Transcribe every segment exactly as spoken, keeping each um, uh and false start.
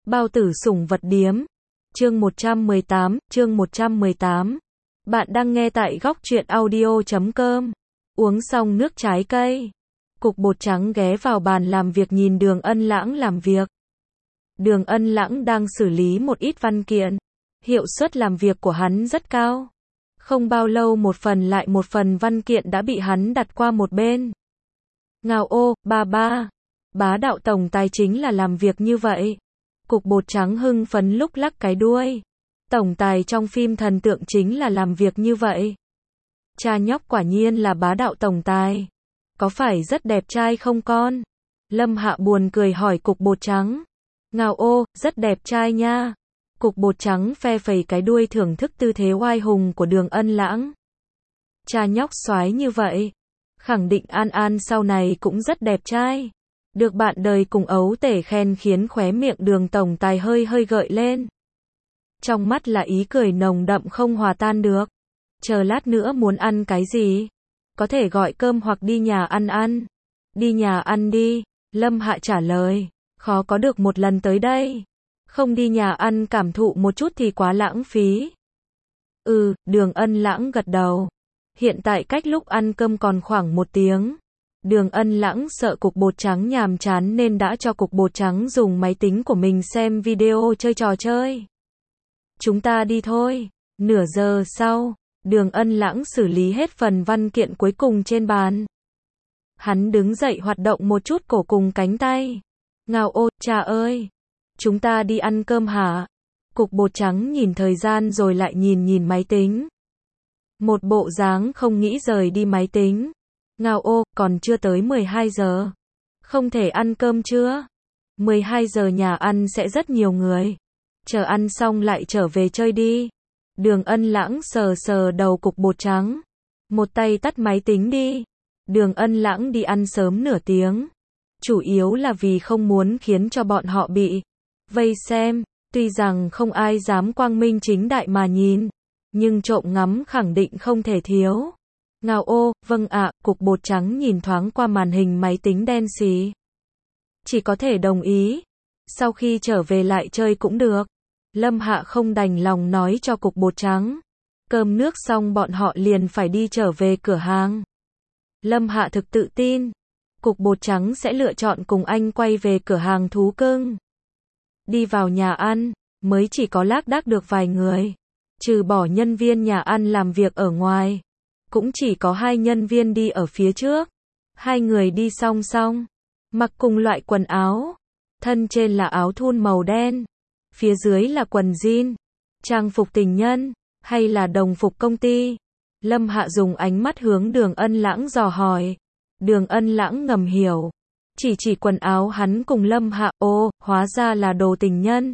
Bao tử sủng vật điếm. Chương một trăm mười tám, chương một trăm mười tám. Bạn đang nghe tại góc truyện audio chấm com. Uống xong nước trái cây. Cục bột trắng ghé vào bàn làm việc nhìn Đường Ân Lãng làm việc. Đường Ân Lãng đang xử lý một ít văn kiện. Hiệu suất làm việc của hắn rất cao. Không bao lâu một phần lại một phần văn kiện đã bị hắn đặt qua một bên. Ngao ô, ba ba. Bá đạo tổng tài chính là làm việc như vậy. Cục bột trắng hưng phấn lúc lắc cái đuôi. Tổng tài trong phim thần tượng chính là làm việc như vậy. Cha nhóc quả nhiên là bá đạo tổng tài. Có phải rất đẹp trai không con? Lâm Hạ buồn cười hỏi cục bột trắng. Ngao ô, rất đẹp trai nha. Cục bột trắng phe phẩy cái đuôi thưởng thức tư thế oai hùng của Đường Ân Lãng. Cha nhóc soái như vậy. Khẳng định An An sau này cũng rất đẹp trai. Được bạn đời cùng ấu tể khen khiến khóe miệng Đường tổng tài hơi hơi gợi lên. Trong mắt là ý cười nồng đậm không hòa tan được. Chờ lát nữa muốn ăn cái gì? Có thể gọi cơm hoặc đi nhà ăn ăn. Đi nhà ăn đi, Lâm Hạ trả lời. Khó có được một lần tới đây. Không đi nhà ăn cảm thụ một chút thì quá lãng phí. Ừ, Đường Ân Lãng gật đầu. Hiện tại cách lúc ăn cơm còn khoảng một tiếng. Đường Ân Lãng sợ cục bột trắng nhàm chán nên đã cho cục bột trắng dùng máy tính của mình xem video chơi trò chơi. Chúng ta đi thôi. Nửa giờ sau, Đường Ân Lãng xử lý hết phần văn kiện cuối cùng trên bàn. Hắn đứng dậy hoạt động một chút cổ cùng cánh tay. Ngao ô, cha ơi. Chúng ta đi ăn cơm hả? Cục bột trắng nhìn thời gian rồi lại nhìn nhìn máy tính. Một bộ dáng không nghĩ rời đi máy tính. Ngao ô, còn chưa tới mười hai giờ. Không thể ăn cơm chưa? mười hai giờ nhà ăn sẽ rất nhiều người. Chờ ăn xong lại trở về chơi đi. Đường Ân Lãng sờ sờ đầu cục bột trắng. Một tay tắt máy tính đi. Đường Ân Lãng đi ăn sớm nửa tiếng. Chủ yếu là vì không muốn khiến cho bọn họ bị vây xem. Tuy rằng không ai dám quang minh chính đại mà nhìn. Nhưng trộm ngắm khẳng định không thể thiếu. Ngao ô, vâng ạ, cục bột trắng nhìn thoáng qua màn hình máy tính đen xì. Chỉ có thể đồng ý. Sau khi trở về lại chơi cũng được. Lâm Hạ không đành lòng nói cho cục bột trắng. Cơm nước xong bọn họ liền phải đi trở về cửa hàng. Lâm Hạ thực tự tin. Cục bột trắng sẽ lựa chọn cùng anh quay về cửa hàng thú cưng. Đi vào nhà ăn, mới chỉ có lác đác được vài người. Trừ bỏ nhân viên nhà ăn làm việc ở ngoài. Cũng chỉ có hai nhân viên đi ở phía trước. Hai người đi song song. Mặc cùng loại quần áo. Thân trên là áo thun màu đen. Phía dưới là quần jean. Trang phục tình nhân. Hay là đồng phục công ty. Lâm Hạ dùng ánh mắt hướng Đường Ân Lãng dò hỏi. Đường Ân Lãng ngầm hiểu. Chỉ chỉ quần áo hắn cùng Lâm Hạ. Ô, hóa ra là đồ tình nhân.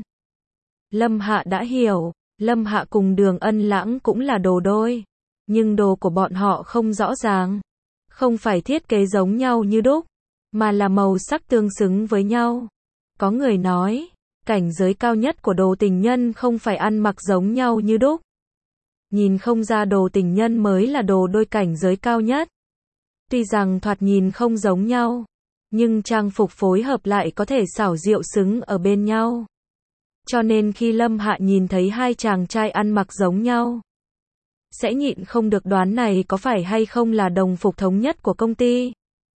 Lâm Hạ đã hiểu. Lâm Hạ cùng Đường Ân Lãng cũng là đồ đôi. Nhưng đồ của bọn họ không rõ ràng. Không phải thiết kế giống nhau như đúc. Mà là màu sắc tương xứng với nhau. Có người nói. Cảnh giới cao nhất của đồ tình nhân không phải ăn mặc giống nhau như đúc. Nhìn không ra đồ tình nhân mới là đồ đôi cảnh giới cao nhất. Tuy rằng thoạt nhìn không giống nhau. Nhưng trang phục phối hợp lại có thể xảo diệu xứng ở bên nhau. Cho nên khi Lâm Hạ nhìn thấy hai chàng trai ăn mặc giống nhau. Sẽ nhịn không được đoán này có phải hay không là đồng phục thống nhất của công ty.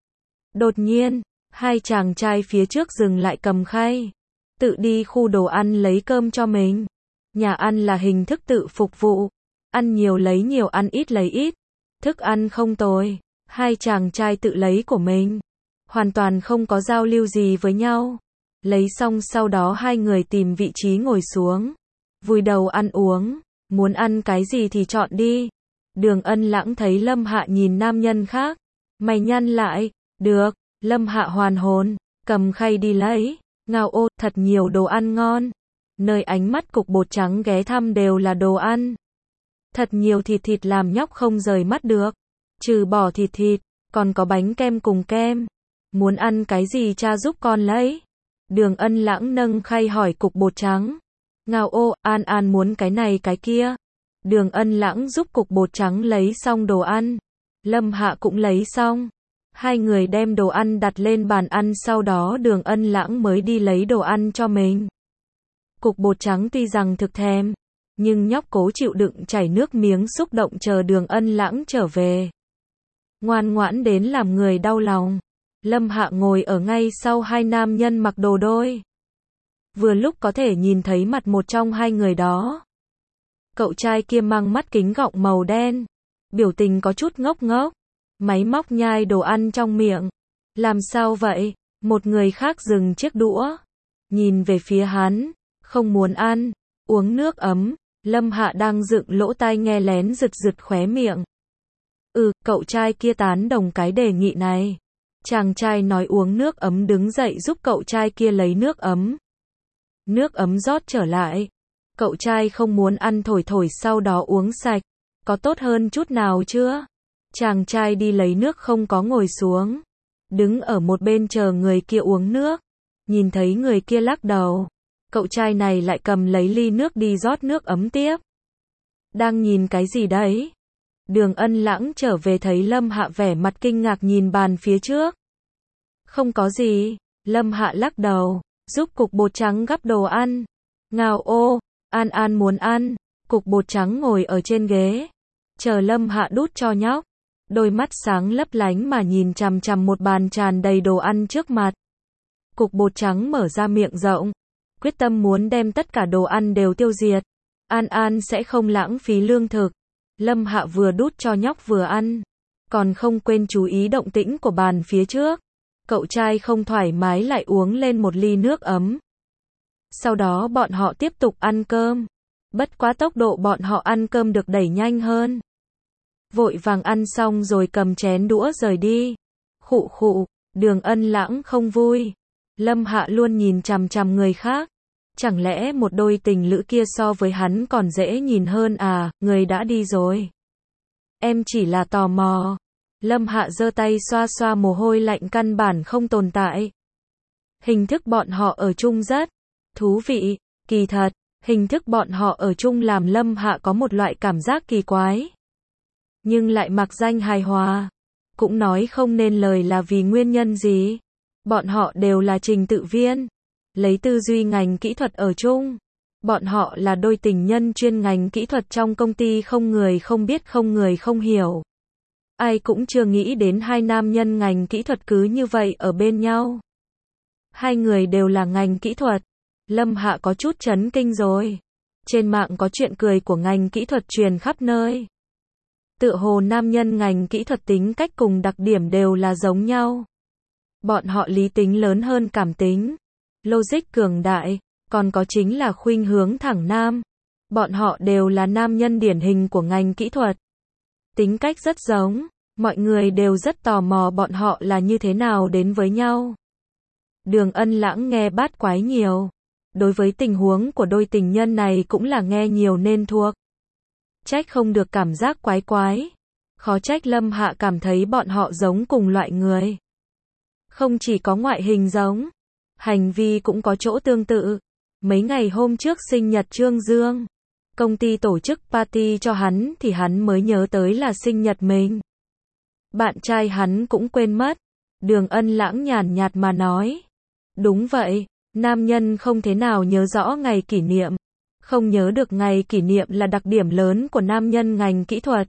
Đột nhiên, hai chàng trai phía trước dừng lại cầm khay. Tự đi khu đồ ăn lấy cơm cho mình. Nhà ăn là hình thức tự phục vụ. Ăn nhiều lấy nhiều, ăn ít lấy ít. Thức ăn không tồi. Hai chàng trai tự lấy của mình. Hoàn toàn không có giao lưu gì với nhau. Lấy xong sau đó hai người tìm vị trí ngồi xuống. Vùi đầu ăn uống. Muốn ăn cái gì thì chọn đi. Đường Ân Lãng thấy Lâm Hạ nhìn nam nhân khác. Mày nhăn lại. Được. Lâm Hạ hoàn hồn. Cầm khay đi lấy. Ngao ô, thật nhiều đồ ăn ngon. Nơi ánh mắt cục bột trắng ghé thăm đều là đồ ăn. Thật nhiều thịt thịt làm nhóc không rời mắt được. Trừ bỏ thịt thịt, còn có bánh kem cùng kem. Muốn ăn cái gì cha giúp con lấy. Đường Ân Lãng nâng khay hỏi cục bột trắng. Ngao ô, An An muốn cái này cái kia. Đường Ân Lãng giúp cục bột trắng lấy xong đồ ăn. Lâm Hạ cũng lấy xong. Hai người đem đồ ăn đặt lên bàn ăn, sau đó Đường Ân Lãng mới đi lấy đồ ăn cho mình. Cục bột trắng tuy rằng thực thèm, nhưng nhóc cố chịu đựng chảy nước miếng xúc động chờ Đường Ân Lãng trở về. Ngoan ngoãn đến làm người đau lòng. Lâm Hạ ngồi ở ngay sau hai nam nhân mặc đồ đôi. Vừa lúc có thể nhìn thấy mặt một trong hai người đó. Cậu trai kia mang mắt kính gọng màu đen. Biểu tình có chút ngốc ngốc. Máy móc nhai đồ ăn trong miệng. Làm sao vậy? Một người khác dừng chiếc đũa. Nhìn về phía hắn. Không muốn ăn. Uống nước ấm. Lâm Hạ đang dựng lỗ tai nghe lén rực rực khóe miệng. Ừ, cậu trai kia tán đồng cái đề nghị này. Chàng trai nói uống nước ấm đứng dậy giúp cậu trai kia lấy nước ấm. Nước ấm rót trở lại. Cậu trai không muốn ăn thổi thổi sau đó uống sạch. Có tốt hơn chút nào chưa? Chàng trai đi lấy nước không có ngồi xuống. Đứng ở một bên chờ người kia uống nước. Nhìn thấy người kia lắc đầu. Cậu trai này lại cầm lấy ly nước đi rót nước ấm tiếp. Đang nhìn cái gì đấy? Đường Ân Lãng trở về thấy Lâm Hạ vẻ mặt kinh ngạc nhìn bàn phía trước. Không có gì. Lâm Hạ lắc đầu. Giúp cục bột trắng gắp đồ ăn. Ngào ô. An An muốn ăn. Cục bột trắng ngồi ở trên ghế. Chờ Lâm Hạ đút cho nhóc. Đôi mắt sáng lấp lánh mà nhìn chằm chằm một bàn tràn đầy đồ ăn trước mặt. Cục bột trắng mở ra miệng rộng. Quyết tâm muốn đem tất cả đồ ăn đều tiêu diệt. An An sẽ không lãng phí lương thực. Lâm Hạ vừa đút cho nhóc vừa ăn. Còn không quên chú ý động tĩnh của bàn phía trước. Cậu trai không thoải mái lại uống lên một ly nước ấm. Sau đó bọn họ tiếp tục ăn cơm. Bất quá tốc độ bọn họ ăn cơm được đẩy nhanh hơn. Vội vàng ăn xong rồi cầm chén đũa rời đi. Khụ khụ, Đường Ân Lãng không vui. Lâm Hạ luôn nhìn chằm chằm người khác. Chẳng lẽ một đôi tình lữ kia so với hắn còn dễ nhìn hơn à, người đã đi rồi. Em chỉ là tò mò. Lâm Hạ giơ tay xoa xoa mồ hôi lạnh căn bản không tồn tại. Hình thức bọn họ ở chung rất thú vị, kỳ thật, hình thức bọn họ ở chung làm Lâm Hạ có một loại cảm giác kỳ quái. Nhưng lại mặc danh hài hòa. Cũng nói không nên lời là vì nguyên nhân gì. Bọn họ đều là trình tự viên. Lấy tư duy ngành kỹ thuật ở chung. Bọn họ là đôi tình nhân chuyên ngành kỹ thuật trong công ty không người không biết không người không hiểu. Ai cũng chưa nghĩ đến hai nam nhân ngành kỹ thuật cứ như vậy ở bên nhau. Hai người đều là ngành kỹ thuật. Lâm Hạ có chút chấn kinh rồi. Trên mạng có chuyện cười của ngành kỹ thuật truyền khắp nơi. Tựa hồ nam nhân ngành kỹ thuật tính cách cùng đặc điểm đều là giống nhau. Bọn họ lý tính lớn hơn cảm tính. Logic cường đại, còn có chính là khuynh hướng thẳng nam. Bọn họ đều là nam nhân điển hình của ngành kỹ thuật. Tính cách rất giống, mọi người đều rất tò mò bọn họ là như thế nào đến với nhau. Đường Ân Lãng nghe bát quái nhiều. Đối với tình huống của đôi tình nhân này cũng là nghe nhiều nên thuộc. Trách không được cảm giác quái quái. Khó trách Lâm Hạ cảm thấy bọn họ giống cùng loại người. Không chỉ có ngoại hình giống, hành vi cũng có chỗ tương tự. Mấy ngày hôm trước sinh nhật Trương Dương, công ty tổ chức party cho hắn thì hắn mới nhớ tới là sinh nhật mình. Bạn trai hắn cũng quên mất. Đường Ân Lãng nhàn nhạt mà nói. Đúng vậy, nam nhân không thế nào nhớ rõ ngày kỷ niệm. Không nhớ được ngày kỷ niệm là đặc điểm lớn của nam nhân ngành kỹ thuật.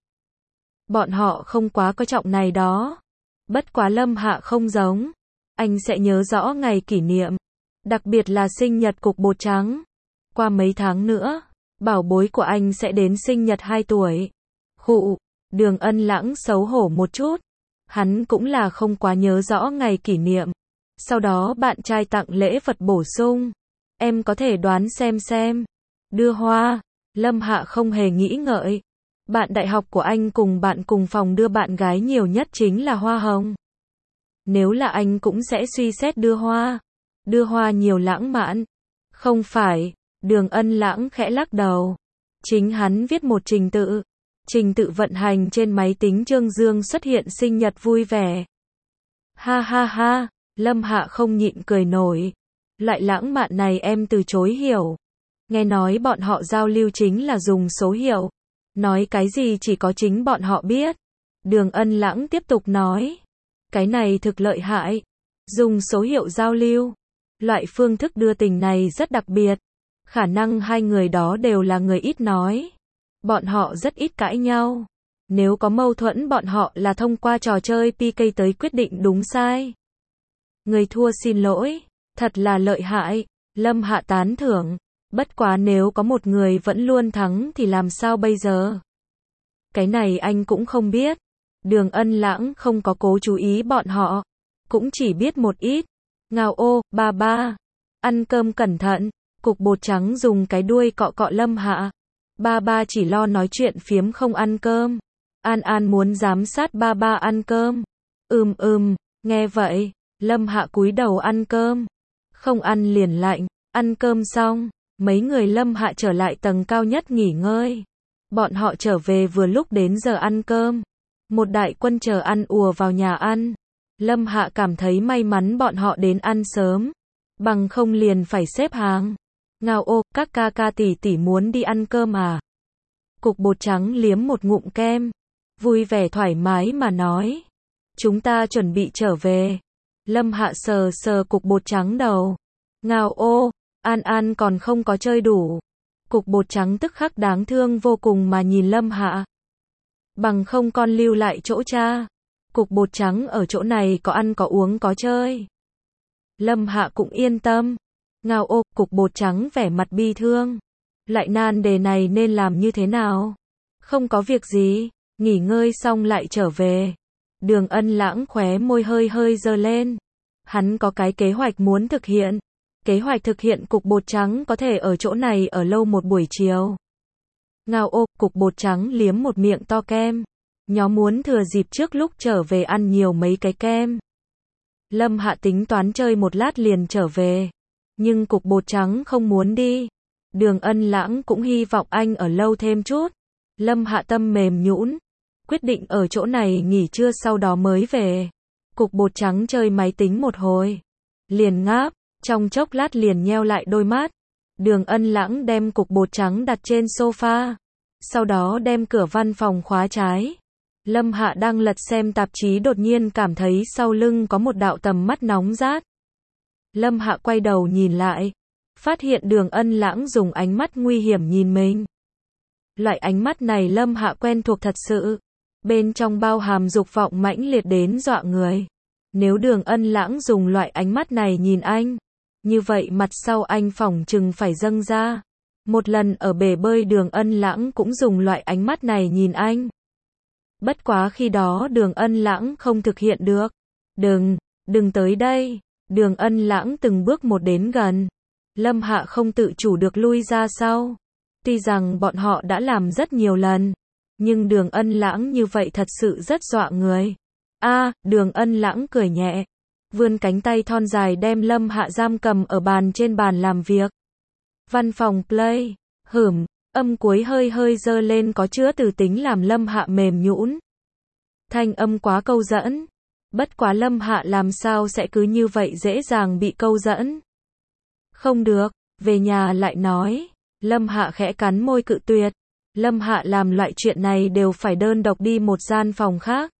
Bọn họ không quá coi trọng này đó. Bất quá Lâm Hạ không giống. Anh sẽ nhớ rõ ngày kỷ niệm. Đặc biệt là sinh nhật cục bột trắng. Qua mấy tháng nữa, bảo bối của anh sẽ đến sinh nhật hai tuổi. Khụ, Đường Ân Lãng xấu hổ một chút. Hắn cũng là không quá nhớ rõ ngày kỷ niệm. Sau đó bạn trai tặng lễ vật bổ sung. Em có thể đoán xem xem. Đưa hoa. Lâm Hạ không hề nghĩ ngợi. Bạn đại học của anh cùng bạn cùng phòng đưa bạn gái nhiều nhất chính là hoa hồng. Nếu là anh cũng sẽ suy xét đưa hoa. Đưa hoa nhiều lãng mạn. Không phải. Đường Ân Lãng khẽ lắc đầu. Chính hắn viết một trình tự. Trình tự vận hành trên máy tính Trương Dương xuất hiện sinh nhật vui vẻ. Ha ha ha. Lâm Hạ không nhịn cười nổi. Loại lãng mạn này em từ chối hiểu. Nghe nói bọn họ giao lưu chính là dùng số hiệu. Nói cái gì chỉ có chính bọn họ biết. Đường Ân Lãng tiếp tục nói. Cái này thực lợi hại. Dùng số hiệu giao lưu. Loại phương thức đưa tình này rất đặc biệt. Khả năng hai người đó đều là người ít nói. Bọn họ rất ít cãi nhau. Nếu có mâu thuẫn bọn họ là thông qua trò chơi pê ca tới quyết định đúng sai. Người thua xin lỗi. Thật là lợi hại. Lâm Hạ tán thưởng. Bất quá nếu có một người vẫn luôn thắng thì làm sao bây giờ? Cái này anh cũng không biết. Đường Ân Lãng không có cố chú ý bọn họ. Cũng chỉ biết một ít. Ngao ô, ba ba. Ăn cơm cẩn thận. Cục bột trắng dùng cái đuôi cọ cọ Lâm Hạ. Ba ba chỉ lo nói chuyện phiếm không ăn cơm. An An muốn giám sát ba ba ăn cơm. Ừm ừm, nghe vậy. Lâm Hạ cúi đầu ăn cơm. Không ăn liền lạnh. Ăn cơm xong. Mấy người Lâm Hạ trở lại tầng cao nhất nghỉ ngơi. Bọn họ trở về vừa lúc đến giờ ăn cơm. Một đại quân chờ ăn ùa vào nhà ăn. Lâm Hạ cảm thấy may mắn bọn họ đến ăn sớm. Bằng không liền phải xếp hàng. Ngao ô, các ca ca tỷ tỷ muốn đi ăn cơm à? Cục bột trắng liếm một ngụm kem. Vui vẻ thoải mái mà nói. Chúng ta chuẩn bị trở về. Lâm Hạ sờ sờ cục bột trắng đầu. Ngao ô, An An còn không có chơi đủ. Cục bột trắng tức khắc đáng thương vô cùng mà nhìn Lâm Hạ. Bằng không con lưu lại chỗ cha. Cục bột trắng ở chỗ này có ăn có uống có chơi. Lâm Hạ cũng yên tâm. Ngao ô, cục bột trắng vẻ mặt bi thương. Lại nan đề này nên làm như thế nào? Không có việc gì, nghỉ ngơi xong lại trở về. Đường Ân Lãng khóe môi hơi hơi giơ lên. Hắn có cái kế hoạch muốn thực hiện. Kế hoạch thực hiện cục bột trắng có thể ở chỗ này ở lâu một buổi chiều. Ngao ô, cục bột trắng liếm một miệng to kem. Nó muốn thừa dịp trước lúc trở về ăn nhiều mấy cái kem. Lâm Hạ tính toán chơi một lát liền trở về. Nhưng cục bột trắng không muốn đi. Đường Ân Lãng cũng hy vọng anh ở lâu thêm chút. Lâm Hạ tâm mềm nhũn, quyết định ở chỗ này nghỉ trưa sau đó mới về. Cục bột trắng chơi máy tính một hồi. Liền ngáp, trong chốc lát liền nheo lại đôi mắt. Đường Ân Lãng đem cục bột trắng đặt trên sofa. Sau đó đem cửa văn phòng khóa trái. Lâm Hạ đang lật xem tạp chí đột nhiên cảm thấy sau lưng có một đạo tầm mắt nóng rát. Lâm Hạ quay đầu nhìn lại. Phát hiện Đường Ân Lãng dùng ánh mắt nguy hiểm nhìn mình. Loại ánh mắt này Lâm Hạ quen thuộc thật sự. Bên trong bao hàm dục vọng mãnh liệt đến dọa người. Nếu Đường Ân Lãng dùng loại ánh mắt này nhìn anh, như vậy mặt sau anh phỏng chừng phải dâng ra. Một lần ở bể bơi Đường Ân Lãng cũng dùng loại ánh mắt này nhìn anh. Bất quá khi đó Đường Ân Lãng không thực hiện được. Đừng, đừng tới đây. Đường Ân Lãng từng bước một đến gần. Lâm Hạ không tự chủ được lui ra sau. Tuy rằng bọn họ đã làm rất nhiều lần, nhưng Đường Ân Lãng như vậy thật sự rất dọa người. A, à, Đường Ân Lãng cười nhẹ, vươn cánh tay thon dài đem Lâm Hạ giam cầm ở bàn trên bàn làm việc. Văn phòng play, hửm, âm cuối hơi hơi dơ lên có chứa từ tính làm Lâm Hạ mềm nhũn. Thanh âm quá câu dẫn. Bất quá Lâm Hạ làm sao sẽ cứ như vậy dễ dàng bị câu dẫn. Không được, về nhà lại nói. Lâm Hạ khẽ cắn môi cự tuyệt. Lâm Hạ làm loại chuyện này đều phải đơn độc đi một gian phòng khác.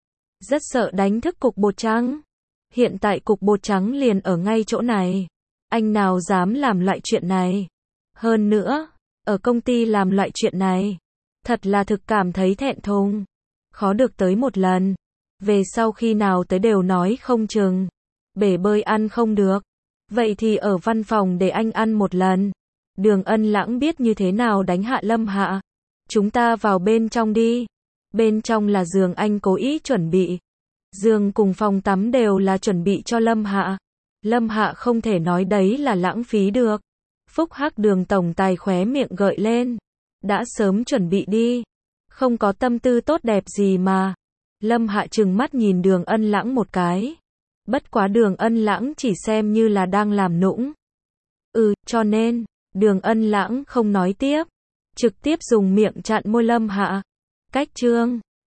Rất sợ đánh thức cục bột trắng. Hiện tại cục bột trắng liền ở ngay chỗ này. Anh nào dám làm loại chuyện này. Hơn nữa, ở công ty làm loại chuyện này. Thật là thực cảm thấy thẹn thùng. Khó được tới một lần. Về sau khi nào tới đều nói không chừng. Bể bơi ăn không được. Vậy thì ở văn phòng để anh ăn một lần. Đường Ân Lãng biết như thế nào đánh hạ Lâm Hạ. Chúng ta vào bên trong đi. Bên trong là giường anh cố ý chuẩn bị. Giường cùng phòng tắm đều là chuẩn bị cho Lâm Hạ. Lâm Hạ không thể nói đấy là lãng phí được. Phúc hắc Đường tổng tài khóe miệng gợi lên. Đã sớm chuẩn bị đi. Không có tâm tư tốt đẹp gì mà. Lâm Hạ trừng mắt nhìn Đường Ân Lãng một cái. Bất quá Đường Ân Lãng chỉ xem như là đang làm nũng. Ừ, cho nên, Đường Ân Lãng không nói tiếp. Trực tiếp dùng miệng chặn môi Lâm Hạ. Cách chương